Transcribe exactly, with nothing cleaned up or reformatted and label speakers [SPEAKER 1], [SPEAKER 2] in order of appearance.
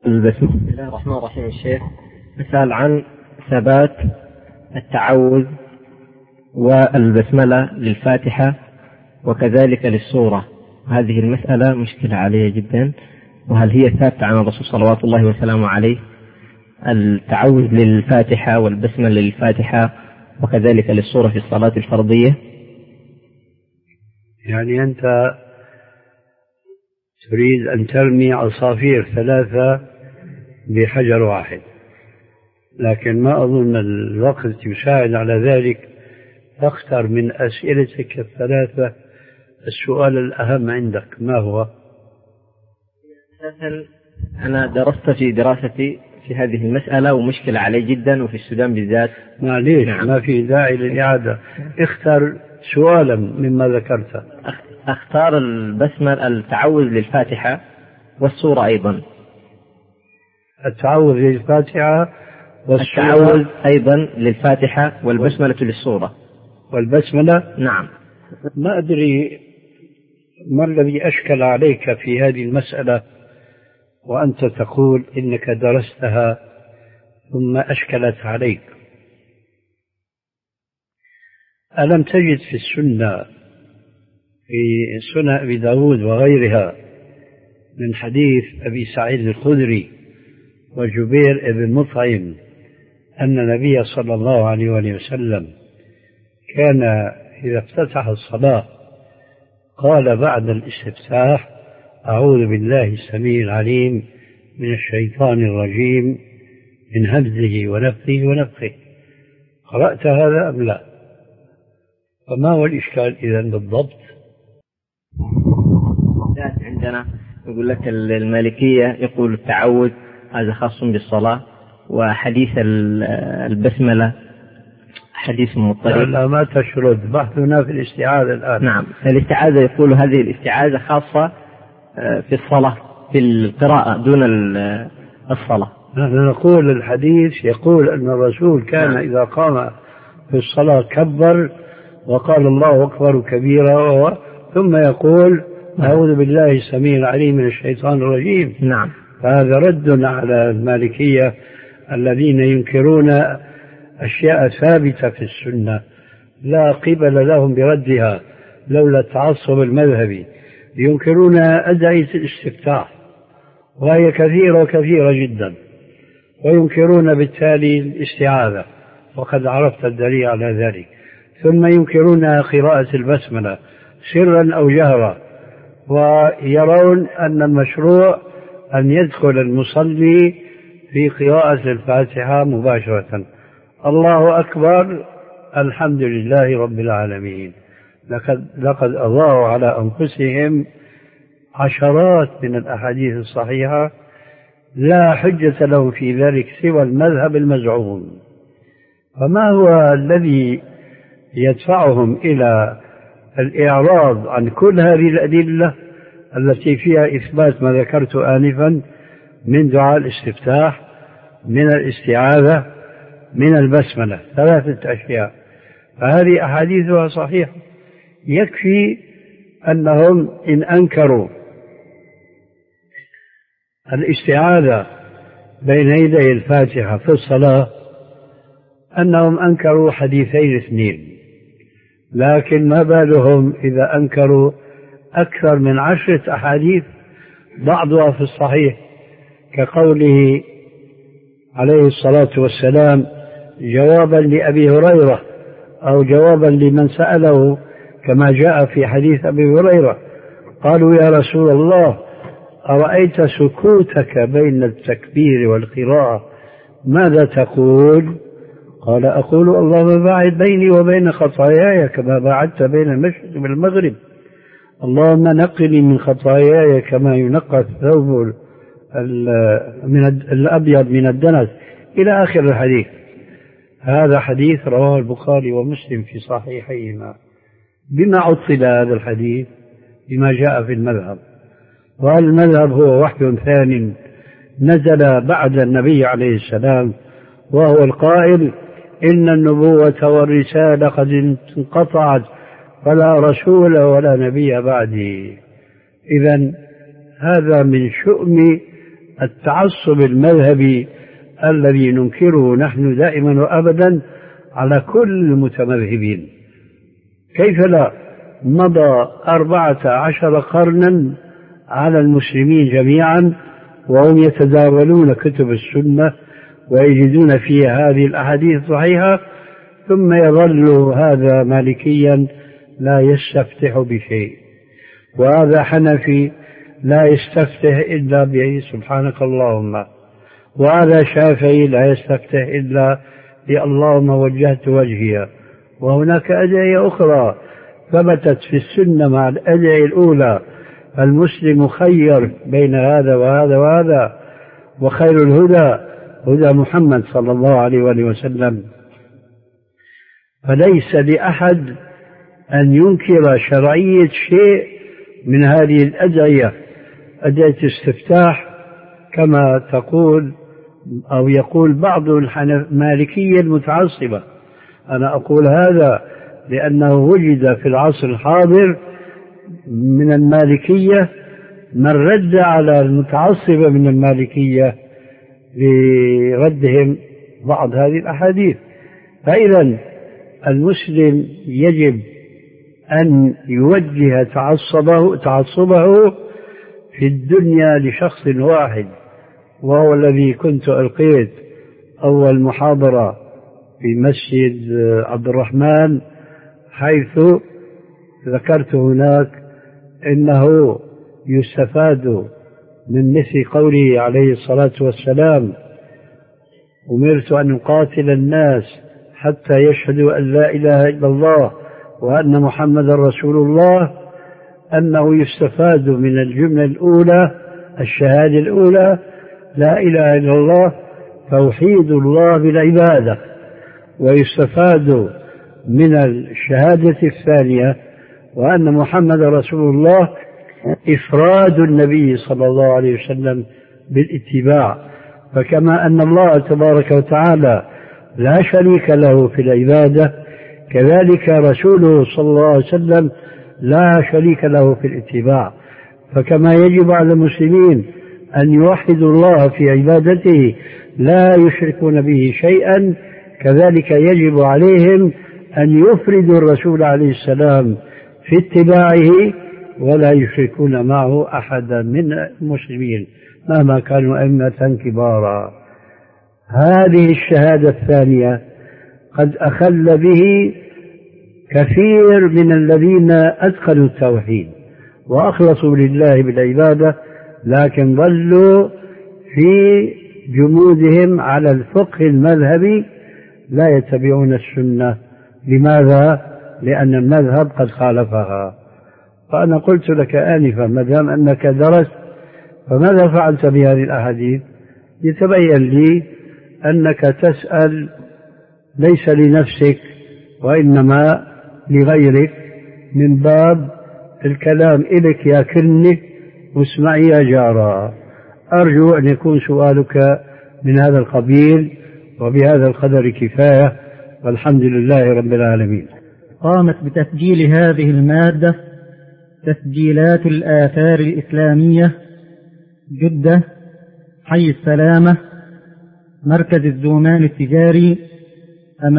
[SPEAKER 1] بسم الله الرحمن الرحيم. الشيخ مثال عن ثبات التعوذ والبسملة للفاتحة وكذلك للسورة. هذه المسألة مشكلة عليه جدا، وهل هي ثابتة عن الرسول صلوات الله وسلامه عليه التعوذ للفاتحة والبسملة للفاتحة وكذلك للسورة في الصلاة الفرضية؟
[SPEAKER 2] يعني أنت تريد أن ترمي عصافير ثلاثة بحجر واحد، لكن ما أظن الوقت يساعد على ذلك. فاختر من أسئلتك الثلاثة السؤال الأهم عندك. ما هو؟
[SPEAKER 1] أنا درست في دراستي في هذه المسألة ومشكلة علي جدا، وفي السودان بالذات.
[SPEAKER 2] معليش، نعم. ما في داعي للإعادة. اختر سؤالا مما ذكرته.
[SPEAKER 1] اختار البسمل التعوذ للفاتحة والسورة أيضا.
[SPEAKER 2] التعوذ للفاتحة والسورة،
[SPEAKER 1] التعوذ أيضا للفاتحة والبسملة للسورة.
[SPEAKER 2] والبسملة
[SPEAKER 1] نعم.
[SPEAKER 2] ما أدري ما الذي أشكل عليك في هذه المسألة وأنت تقول إنك درستها ثم أشكلت عليك. ألم تجد في السنة في سنن أبي داود وغيرها من حديث أبي سعيد الخدري وجبير بن مطعم أن النبي صلى الله عليه وسلم كان إذا افتتح الصلاة قال بعد الاستفتاح: أعوذ بالله السميع العليم من الشيطان الرجيم من همزه ونفثه ونفخه. قرأت هذا أم لا؟ فما هو الإشكال إذن بالضبط؟
[SPEAKER 1] عندنا يقول لك المالكية يقول التعوذ هذا خاص بالصلاة، وحديث البسملة حديث مضطرب.
[SPEAKER 2] لا, لا ما تشرد، بحثنا في الاستعاذة الآن.
[SPEAKER 1] نعم، الاستعاذة يقول هذه الاستعاذة خاصة في الصلاة في القراءة دون الصلاة.
[SPEAKER 2] نحن نقول الحديث يقول أن الرسول كان نعم. إذا قام في الصلاة كبر وقال الله أكبر كبيرا ثم يقول: أعوذ بالله السميع العليم من الشيطان الرجيم.
[SPEAKER 1] نعم.
[SPEAKER 2] فهذا رد على المالكية الذين ينكرون أشياء ثابتة في السنة لا قبل لهم بردها لولا التعصب المذهبي. ينكرون أدعية الاستفتاح وهي كثيرة وكثيرة جدا، وينكرون بالتالي الاستعاذة وقد عرفت الدليل على ذلك. ثم ينكرون قراءة البسملة سرا أو جهرا، ويرون أن المشروع أن يدخل المصلي في قراءة الفاتحة مباشرة. الله أكبر، الحمد لله رب العالمين. لقد, لقد أضاعوا على أنفسهم عشرات من الأحاديث الصحيحة لا حجة لهم في ذلك سوى المذهب المزعوم. فما هو الذي يدفعهم إلى الإعراض عن كل هذه الأدلة التي فيها إثبات ما ذكرت آنفا من دعاء الاستفتاح، من الاستعاذة، من البسملة، ثلاثة أشياء. فهذه أحاديثها صحيحة. يكفي أنهم إن أنكروا الاستعاذة بين يدي الفاتحة في الصلاة أنهم أنكروا حديثين اثنين، لكن ما بالهم إذا أنكروا أكثر من عشرة أحاديث بعضها في الصحيح، كقوله عليه الصلاة والسلام جوابا لأبي هريرة أو جوابا لمن سأله كما جاء في حديث أبي هريرة: قالوا يا رسول الله أرأيت سكوتك بين التكبير والقراءة ماذا تقول؟ قال: أقول اللهم باعد بيني وبين خطاياي كما باعدت بين المشرق والمغرب، اللهم نقني من خطاياي كما ينقى الثوب من الأبيض من الدنس، إلى آخر الحديث. هذا حديث رواه البخاري ومسلم في صحيحيهما. بما عطل هذا الحديث؟ بما جاء في المذهب. وهذا المذهب هو وحي ثاني نزل بعد النبي عليه السلام، وهو القائل: إن النبوة والرسالة قد انقطعت فلا رسول ولا نبي بعدي. إذن هذا من شؤم التعصب المذهبي الذي ننكره نحن دائما وأبدا على كل المتمذهبين. كيف لا؟ مضى أربعة عشر قرنا على المسلمين جميعا وهم يتداولون كتب السنة ويجدون فيها هذه الأحاديث الصحيحة، ثم يظل هذا مالكيا لا يستفتح بشيء، وهذا حنفي لا يستفتح إلا به سبحانك اللهم، وهذا شافعي لا يستفتح إلا اللهم وجهت وجهي. وهناك أدعية أخرى ثبتت في السنة مع الأدعية الأولى، المسلم خير بين هذا وهذا وهذا، وخير الهدى هدى محمد صلى الله عليه وآله وسلم. فليس لأحد أن ينكر شرعية شيء من هذه الأدعية، أدعية استفتاح كما تقول أو يقول بعض المالكية المتعصبة. أنا أقول هذا لأنه وجد في العصر الحاضر من المالكية من رد على المتعصبة من المالكية بردهم بعض هذه الأحاديث. فإذا المسلم يجب أن يوجه تعصبه, تعصبه في الدنيا لشخص واحد، وهو الذي كنت ألقيت أول محاضرة في مسجد عبد الرحمن، حيث ذكرت هناك إنه يستفاد من مثل قوله عليه الصلاة والسلام: أمرت أن أقاتل الناس حتى يشهدوا أن لا إله إلا الله وأن محمد رسول الله، أنه يستفاد من الجملة الأولى الشهادة الأولى لا إله إلا الله توحيد الله بالعبادة، ويستفاد من الشهادة الثانية وأن محمد رسول الله إفراد النبي صلى الله عليه وسلم بالاتباع. فكما أن الله تبارك وتعالى لا شريك له في العبادة، كذلك رسوله صلى الله عليه وسلم لا شريك له في الاتباع. فكما يجب على المسلمين أن يوحدوا الله في عبادته لا يشركون به شيئا، كذلك يجب عليهم أن يفردوا الرسول عليه السلام في اتباعه ولا يشركون معه أحدا من المسلمين مهما كانوا أئمة كبارا. هذه الشهادة الثانية قد أخل به كثير من الذين أدخلوا التوحيد وأخلصوا لله بالعبادة، لكن ظلوا في جمودهم على الفقه المذهبي لا يتبعون السنة. لماذا؟ لأن المذهب قد خالفها. فأنا قلت لك آنفا ما دام أنك درست فماذا فعلت بهذه الأحاديث؟ يتبين لي أنك تسأل ليس لنفسك وإنما لغيرك، من باب الكلام إليك يا كرنك واسمعي يا جارة. أرجو أن يكون سؤالك من هذا القبيل، وبهذا القدر كفاية، والحمد لله رب العالمين.
[SPEAKER 3] قامت بتسجيل هذه المادة تسجيلات الآثار الإسلامية، جدة، حي السلامة، مركز الزومان التجاري،